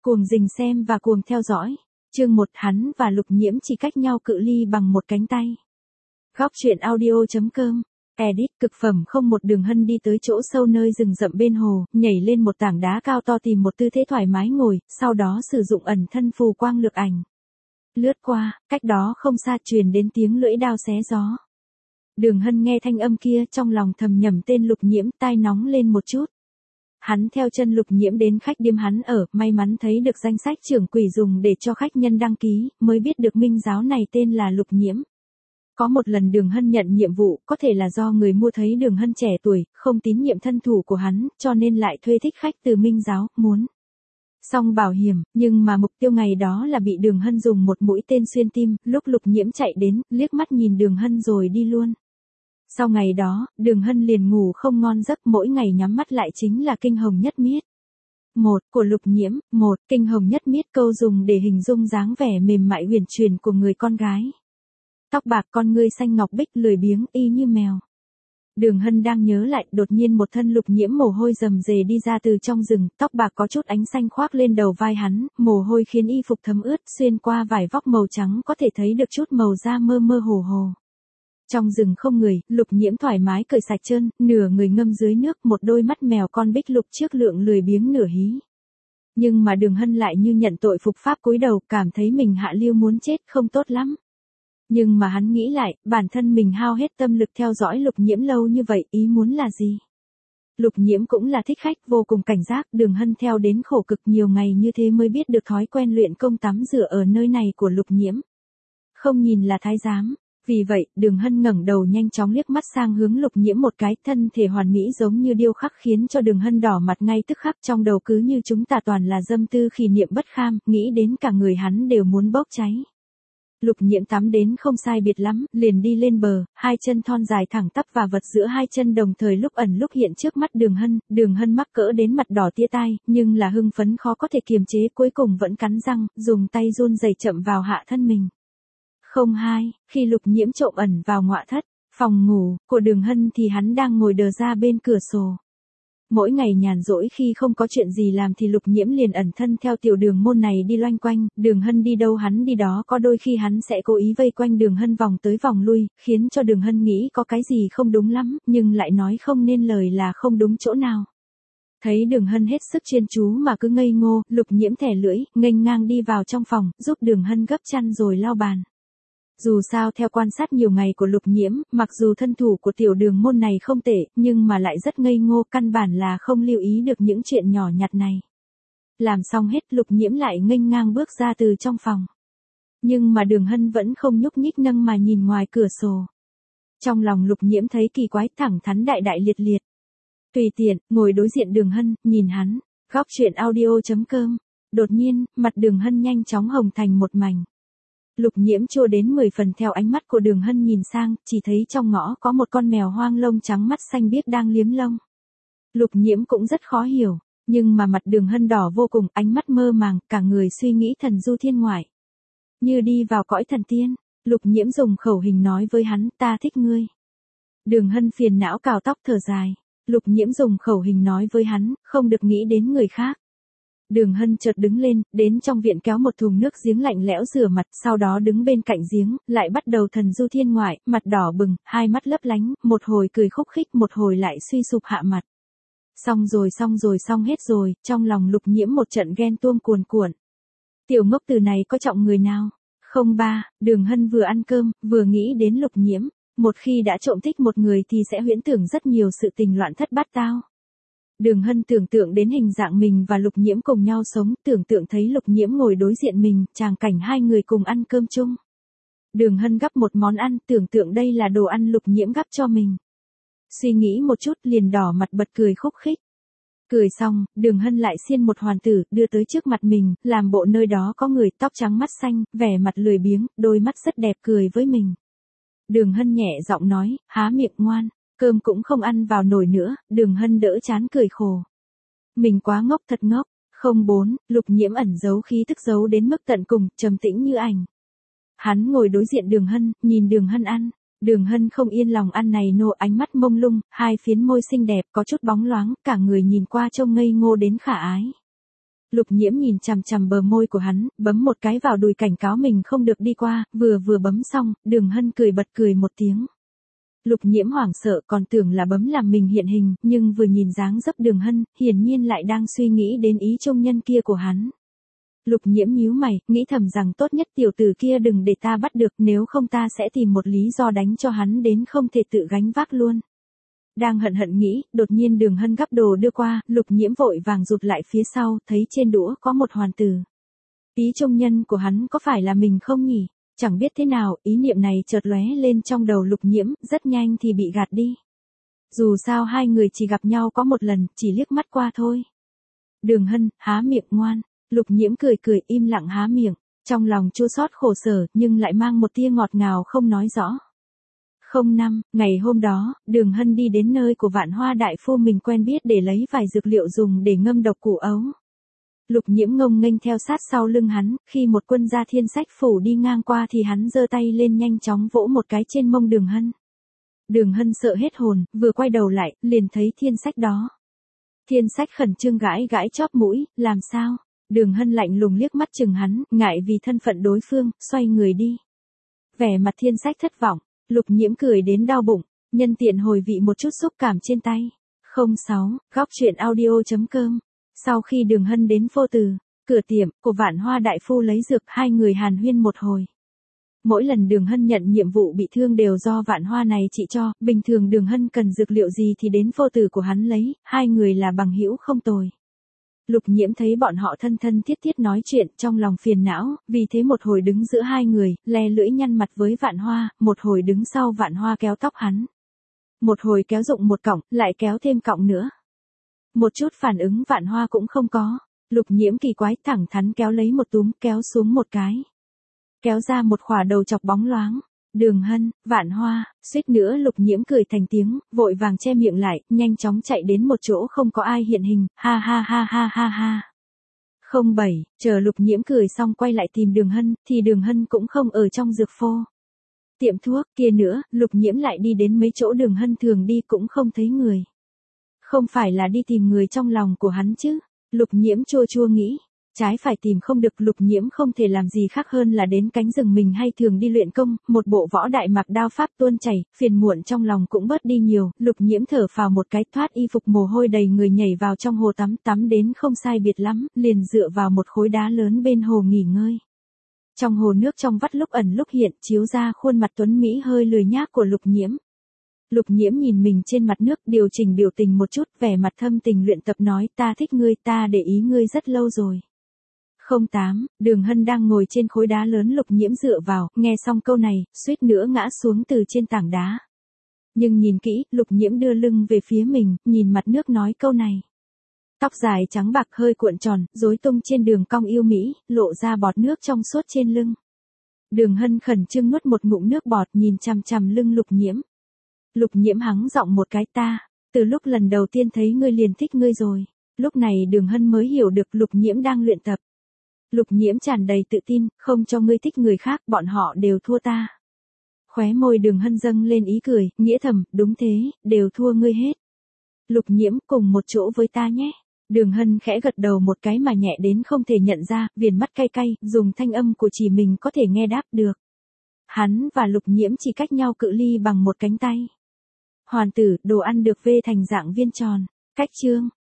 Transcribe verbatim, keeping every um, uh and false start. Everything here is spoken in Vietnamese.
Cuồng dình xem và cuồng theo dõi. Chương một, hắn và Lục Nhiễm chỉ cách nhau cự ly bằng một cánh tay. Góc truyện audio chấm com. Edit. Cực phẩm không một. Đường Hân đi tới chỗ sâu nơi rừng rậm bên hồ, nhảy lên một tảng đá cao to tìm một tư thế thoải mái ngồi, sau đó sử dụng ẩn thân phù quang lược ảnh. Lướt qua, cách đó không xa truyền đến tiếng lưỡi đao xé gió. Đường Hân nghe thanh âm kia trong lòng thầm nhẩm tên Lục Nhiễm, tai nóng lên một chút. Hắn theo chân Lục Nhiễm đến khách điếm hắn ở, may mắn thấy được danh sách trưởng quỷ dùng để cho khách nhân đăng ký, mới biết được minh giáo này tên là Lục Nhiễm. Có một lần Đường Hân nhận nhiệm vụ, có thể là do người mua thấy Đường Hân trẻ tuổi, không tín nhiệm thân thủ của hắn, cho nên lại thuê thích khách từ minh giáo, muốn xong bảo hiểm, nhưng mà mục tiêu ngày đó là bị Đường Hân dùng một mũi tên xuyên tim, lúc Lục Nhiễm chạy đến, liếc mắt nhìn Đường Hân rồi đi luôn. Sau ngày đó, Đường Hân liền ngủ không ngon giấc, mỗi ngày nhắm mắt lại chính là kinh hồng nhất miết. Một, của Lục Nhiễm. Một, kinh hồng nhất miết, câu dùng để hình dung dáng vẻ mềm mại huyền chuyển của người con gái. Tóc bạc, con ngươi xanh ngọc bích, lười biếng, y như mèo. Đường Hân đang nhớ lại, đột nhiên một thân Lục Nhiễm mồ hôi rầm rề đi ra từ trong rừng, tóc bạc có chút ánh xanh khoác lên đầu vai hắn, mồ hôi khiến y phục thấm ướt, xuyên qua vải vóc màu trắng có thể thấy được chút màu da mơ mơ hồ hồ. Trong rừng không người, Lục Nhiễm thoải mái cởi sạch trơn, nửa người ngâm dưới nước, một đôi mắt mèo con bích lục trước lượng lười biếng nửa hí. Nhưng mà Đường Hân lại như nhận tội phục pháp cúi đầu, cảm thấy mình hạ lưu muốn chết không tốt lắm. Nhưng mà hắn nghĩ lại, bản thân mình hao hết tâm lực theo dõi Lục Nhiễm lâu như vậy, ý muốn là gì? Lục Nhiễm cũng là thích khách, vô cùng cảnh giác, Đường Hân theo đến khổ cực nhiều ngày như thế mới biết được thói quen luyện công tắm rửa ở nơi này của Lục Nhiễm. Không nhìn là thái giám. Vì vậy, Đường Hân ngẩng đầu nhanh chóng liếc mắt sang hướng Lục Nhiễm một cái, thân thể hoàn mỹ giống như điêu khắc khiến cho Đường Hân đỏ mặt ngay tức khắc, trong đầu cứ như chúng ta toàn là dâm tư khỉ niệm bất kham, nghĩ đến cả người hắn đều muốn bốc cháy. Lục Nhiễm tắm đến không sai biệt lắm, liền đi lên bờ, hai chân thon dài thẳng tắp và vật giữa hai chân đồng thời lúc ẩn lúc hiện trước mắt Đường Hân, Đường Hân mắc cỡ đến mặt đỏ tia tai, nhưng là hưng phấn khó có thể kiềm chế, cuối cùng vẫn cắn răng, dùng tay run rẩy chậm vào hạ thân mình. Không hai, khi Lục Nhiễm trộm ẩn vào ngọa thất, phòng ngủ của Đường Hân thì hắn đang ngồi đờ ra bên cửa sổ. Mỗi ngày nhàn rỗi khi không có chuyện gì làm thì Lục Nhiễm liền ẩn thân theo tiểu đường môn này đi loanh quanh, Đường Hân đi đâu hắn đi đó, có đôi khi hắn sẽ cố ý vây quanh Đường Hân vòng tới vòng lui, khiến cho Đường Hân nghĩ có cái gì không đúng lắm, nhưng lại nói không nên lời là không đúng chỗ nào. Thấy Đường Hân hết sức chuyên chú mà cứ ngây ngô, Lục Nhiễm thẻ lưỡi, nghênh ngang đi vào trong phòng, giúp Đường Hân gấp chăn rồi lau bàn. Dù sao theo quan sát nhiều ngày của Lục Nhiễm, mặc dù thân thủ của tiểu đường môn này không tệ, nhưng mà lại rất ngây ngô, căn bản là không lưu ý được những chuyện nhỏ nhặt này. Làm xong hết, Lục Nhiễm lại nghênh ngang bước ra từ trong phòng. Nhưng mà Đường Hân vẫn không nhúc nhích nâng mà nhìn ngoài cửa sổ. Trong lòng Lục Nhiễm thấy kỳ quái, thẳng thắn đại đại liệt liệt. Tùy tiện, ngồi đối diện Đường Hân, nhìn hắn. Góc truyện audio chấm com. Đột nhiên, mặt Đường Hân nhanh chóng hồng thành một mảnh. Lục Nhiễm chua đến mười phần theo ánh mắt của Đường Hân nhìn sang, chỉ thấy trong ngõ có một con mèo hoang lông trắng mắt xanh biếc đang liếm lông. Lục Nhiễm cũng rất khó hiểu, nhưng mà mặt Đường Hân đỏ vô cùng, ánh mắt mơ màng, cả người suy nghĩ thần du thiên ngoại. Như đi vào cõi thần tiên, Lục Nhiễm dùng khẩu hình nói với hắn, ta thích ngươi. Đường Hân phiền não cào tóc thở dài. Lục Nhiễm dùng khẩu hình nói với hắn, không được nghĩ đến người khác. Đường Hân chợt đứng lên, đến trong viện kéo một thùng nước giếng lạnh lẽo rửa mặt, sau đó đứng bên cạnh giếng, lại bắt đầu thần du thiên ngoại, mặt đỏ bừng, hai mắt lấp lánh, một hồi cười khúc khích, một hồi lại suy sụp hạ mặt. Xong rồi xong rồi xong hết rồi, trong lòng Lục Nhiễm một trận ghen tuông cuồn cuộn. Tiểu ngốc từ này có trọng người nào? Không ba, Đường Hân vừa ăn cơm, vừa nghĩ đến Lục Nhiễm, một khi đã trộm thích một người thì sẽ huyễn tưởng rất nhiều sự tình loạn thất bát tao. Đường Hân tưởng tượng đến hình dạng mình và Lục Nhiễm cùng nhau sống, tưởng tượng thấy Lục Nhiễm ngồi đối diện mình, tràng cảnh hai người cùng ăn cơm chung. Đường Hân gắp một món ăn, tưởng tượng đây là đồ ăn Lục Nhiễm gắp cho mình. Suy nghĩ một chút liền đỏ mặt bật cười khúc khích. Cười xong, Đường Hân lại xiên một hoàn tử, đưa tới trước mặt mình, làm bộ nơi đó có người, tóc trắng mắt xanh, vẻ mặt lười biếng, đôi mắt rất đẹp cười với mình. Đường Hân nhẹ giọng nói, há miệng ngoan. Cơm cũng không ăn vào nổi nữa, Đường Hân đỡ chán cười khổ. Mình quá ngốc thật ngốc. Không bốn, Lục Nhiễm ẩn giấu khí tức giấu đến mức tận cùng, trầm tĩnh như ảnh. Hắn ngồi đối diện Đường Hân, nhìn Đường Hân ăn. Đường Hân không yên lòng ăn này nô, ánh mắt mông lung, hai phiến môi xinh đẹp có chút bóng loáng, cả người nhìn qua trông ngây ngô đến khả ái. Lục nhiễm nhìn chằm chằm bờ môi của hắn, bấm một cái vào đùi cảnh cáo mình không được đi qua, vừa vừa bấm xong, Đường Hân cười bật cười một tiếng. Lục nhiễm hoảng sợ còn tưởng là bấm làm mình hiện hình, nhưng vừa nhìn dáng dấp Đường Hân, hiển nhiên lại đang suy nghĩ đến ý trung nhân kia của hắn. Lục nhiễm nhíu mày, nghĩ thầm rằng tốt nhất tiểu tử kia đừng để ta bắt được, nếu không ta sẽ tìm một lý do đánh cho hắn đến không thể tự gánh vác luôn. Đang hận hận nghĩ, đột nhiên Đường Hân gắp đồ đưa qua, Lục nhiễm vội vàng rụt lại phía sau, thấy trên đũa có một hoàn tử. Ý trung nhân của hắn có phải là mình không nhỉ? Chẳng biết thế nào, ý niệm này chợt lóe lên trong đầu Lục nhiễm, rất nhanh thì bị gạt đi. Dù sao hai người chỉ gặp nhau có một lần, chỉ liếc mắt qua thôi. Đường Hân, há miệng ngoan. Lục nhiễm cười cười im lặng há miệng, trong lòng chua xót khổ sở, nhưng lại mang một tia ngọt ngào không nói rõ. Không năm, ngày hôm đó, Đường Hân đi đến nơi của Vạn Hoa đại phu mình quen biết để lấy vài dược liệu dùng để ngâm độc củ ấu. Lục nhiễm ngông nghênh theo sát sau lưng hắn, khi một quân gia Thiên Sách phủ đi ngang qua thì hắn giơ tay lên nhanh chóng vỗ một cái trên mông Đường Hân. Đường Hân sợ hết hồn, vừa quay đầu lại, liền thấy Thiên Sách đó. Thiên Sách khẩn trương gãi gãi chóp mũi, làm sao? Đường Hân lạnh lùng liếc mắt chừng hắn, ngại vì thân phận đối phương, xoay người đi. Vẻ mặt Thiên Sách thất vọng, Lục nhiễm cười đến đau bụng, nhân tiện hồi vị một chút xúc cảm trên tay. không sáu, góc truyện audio chấm com. Sau khi Đường Hân đến Vô Từ, cửa tiệm của Vạn Hoa đại phu lấy dược, hai người hàn huyên một hồi. Mỗi lần Đường Hân nhận nhiệm vụ bị thương đều do Vạn Hoa này trị cho, bình thường Đường Hân cần dược liệu gì thì đến Vô Từ của hắn lấy, hai người là bằng hữu không tồi. Lục nhiễm thấy bọn họ thân thân thiết thiết nói chuyện trong lòng phiền não, vì thế một hồi đứng giữa hai người, le lưỡi nhăn mặt với Vạn Hoa, một hồi đứng sau Vạn Hoa kéo tóc hắn. Một hồi kéo dụng một cọng, lại kéo thêm cọng nữa. Một chút phản ứng Vạn Hoa cũng không có, Lục nhiễm kỳ quái thẳng thắn kéo lấy một túm, kéo xuống một cái. Kéo ra một khỏa đầu chọc bóng loáng. Đường Hân, Vạn Hoa, suýt nữa Lục nhiễm cười thành tiếng, vội vàng che miệng lại, nhanh chóng chạy đến một chỗ không có ai hiện hình, ha ha ha ha ha ha. không bảy, chờ Lục nhiễm cười xong quay lại tìm Đường Hân, thì Đường Hân cũng không ở trong dược phô. Tiệm thuốc kia nữa, Lục nhiễm lại đi đến mấy chỗ Đường Hân thường đi cũng không thấy người. Không phải là đi tìm người trong lòng của hắn chứ? Lục nhiễm chua chua nghĩ. Trái phải tìm không được, Lục nhiễm không thể làm gì khác hơn là đến cánh rừng mình hay thường đi luyện công, một bộ võ đại mặc đao pháp tuôn chảy, phiền muộn trong lòng cũng bớt đi nhiều, Lục nhiễm thở phào một cái, thoát y phục mồ hôi đầy người nhảy vào trong hồ tắm, tắm đến không sai biệt lắm, liền dựa vào một khối đá lớn bên hồ nghỉ ngơi. Trong hồ nước trong vắt lúc ẩn lúc hiện, chiếu ra khuôn mặt tuấn mỹ hơi lười nhác của Lục nhiễm. Lục nhiễm nhìn mình trên mặt nước, điều chỉnh biểu tình một chút, vẻ mặt thâm tình luyện tập nói, ta thích ngươi, ta để ý ngươi rất lâu rồi. không tám, Đường Hân đang ngồi trên khối đá lớn Lục nhiễm dựa vào, nghe xong câu này, suýt nữa ngã xuống từ trên tảng đá. Nhưng nhìn kỹ, Lục nhiễm đưa lưng về phía mình, nhìn mặt nước nói câu này. Tóc dài trắng bạc hơi cuộn tròn, rối tung trên đường cong yêu mỹ, lộ ra bọt nước trong suốt trên lưng. Đường Hân khẩn trương nuốt một ngụm nước bọt, nhìn chằm chằm lưng Lục nhiễm. Lục nhiễm hắng giọng một cái, ta, từ lúc lần đầu tiên thấy ngươi liền thích ngươi rồi. Lúc này Đường Hân mới hiểu được Lục nhiễm đang luyện tập. Lục nhiễm tràn đầy tự tin, không cho ngươi thích người khác, bọn họ đều thua ta. Khóe môi Đường Hân dâng lên ý cười, nghĩa thầm, đúng thế, đều thua ngươi hết. Lục nhiễm, cùng một chỗ với ta nhé. Đường Hân khẽ gật đầu một cái mà nhẹ đến không thể nhận ra, viền mắt cay cay, dùng thanh âm của chỉ mình có thể nghe đáp được. Hắn và Lục nhiễm chỉ cách nhau cự ly bằng một cánh tay. Hoàn tử, đồ ăn được vê thành dạng viên tròn. Cách chương.